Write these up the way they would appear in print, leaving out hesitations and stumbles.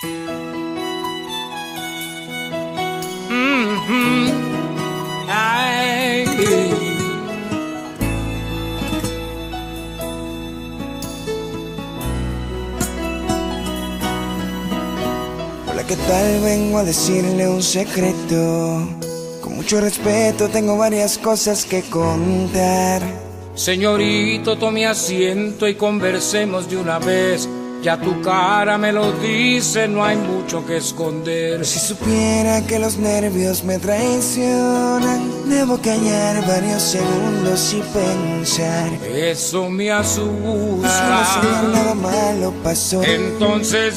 Ay. Hola, ¿qué tal? Vengo a decirle un secreto. Con mucho respeto tengo varias cosas que contar. Señorito, tome asiento y conversemos de una vez. Ya tu cara me lo dice, no hay mucho que esconder. Si supiera que los nervios me traicionan, debo callar varios segundos y pensar. Eso me asusta. Solo si nada malo pasó. Entonces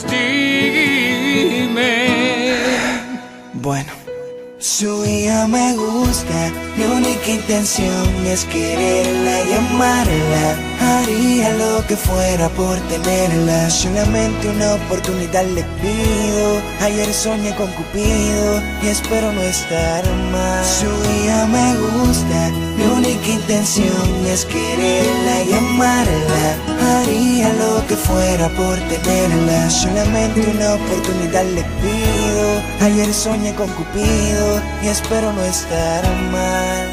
dime. Bueno, su hija me gusta, mi única intención es quererla y amarla. Haría lo que fuera por tenerla, solamente una oportunidad le pido. Ayer soñé con Cupido y espero no estar mal. Su hija me gusta, mi única intención es quererla y amarla. Haría lo que fuera por tenerla, solamente una oportunidad le pido. Ayer soñé con Cupido y espero no estar mal.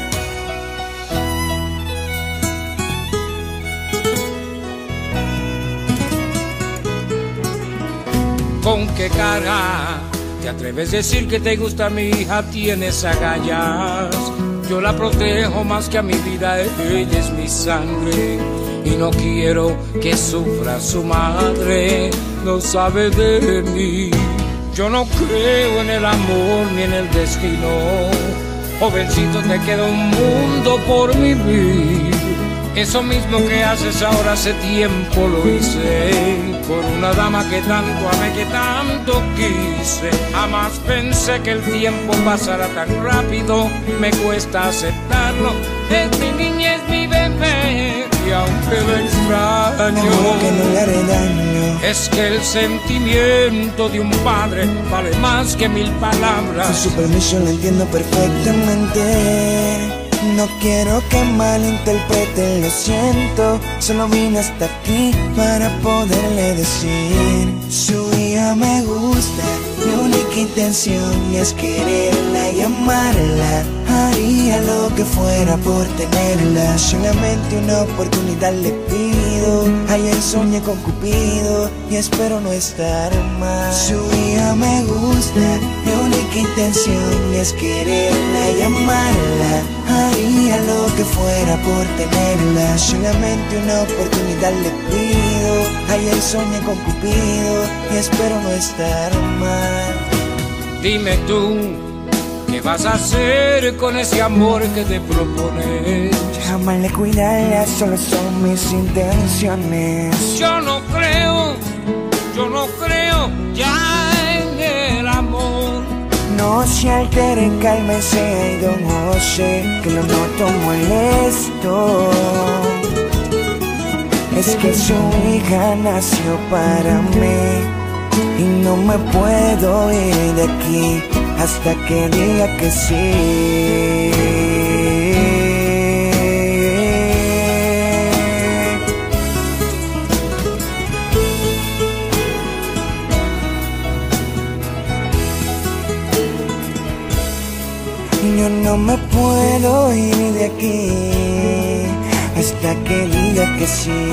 ¿Con qué cara te atreves a decir que te gusta mi hija? Tienes agallas. Yo la protejo más que a mi vida, ella es mi sangre. Y no quiero que sufra su madre, no sabe de mí. Yo no creo en el amor ni en el destino. Jovencito, te queda un mundo por vivir. Eso mismo que haces ahora hace tiempo lo hice por una dama que tanto amé, que tanto quise. Jamás pensé que el tiempo pasara tan rápido, me cuesta aceptarlo. Es mi niña, es mi bebé, y aunque lo extraño, juro que no le haré daño. Es que el sentimiento de un padre vale más que 1000 palabras. Con su permiso lo entiendo perfectamente. No quiero que malinterpreten, lo siento. Solo vine hasta aquí para poderle decir. Su hija me gusta, mi única intención es quererla y amarla. Haría lo que fuera por tenerla, solamente una oportunidad le pido. Ayer soñé con Cupido y espero no estar mal. Su hija me gusta, mi única intención es quererla y amarla. Haría lo que fuera por tenerla, solamente una oportunidad le pido. Ayer soñé con Cupido y espero no estar mal. Dime tú, ¿qué vas a hacer con ese amor que te propones? Amarla y cuidarla solo son mis intenciones. Yo no creo ya en el amor. No se alteren, cálmense, ay don José, que lo noto molesto. Es que su hija nació para mí y no me puedo ir de aquí hasta que diga que sí. Yo no me puedo ir de aquí hasta que diga que sí.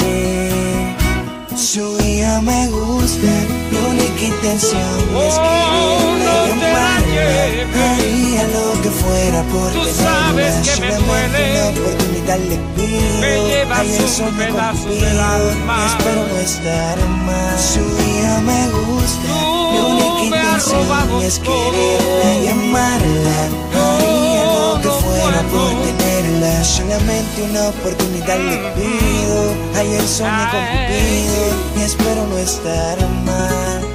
Su hija me gusta, mi única intención es quererla y amarla. Haría lo que fuera por tenerla, solamente una oportunidad le pido. Ayer soñé con Cupido y espero no estar mal. Su hija me gusta, mi única intención es quererla y amarla. Haría lo que fuera por tenerla, solamente una oportunidad le pido. Ayer soñé con Cupido y espero no estar mal.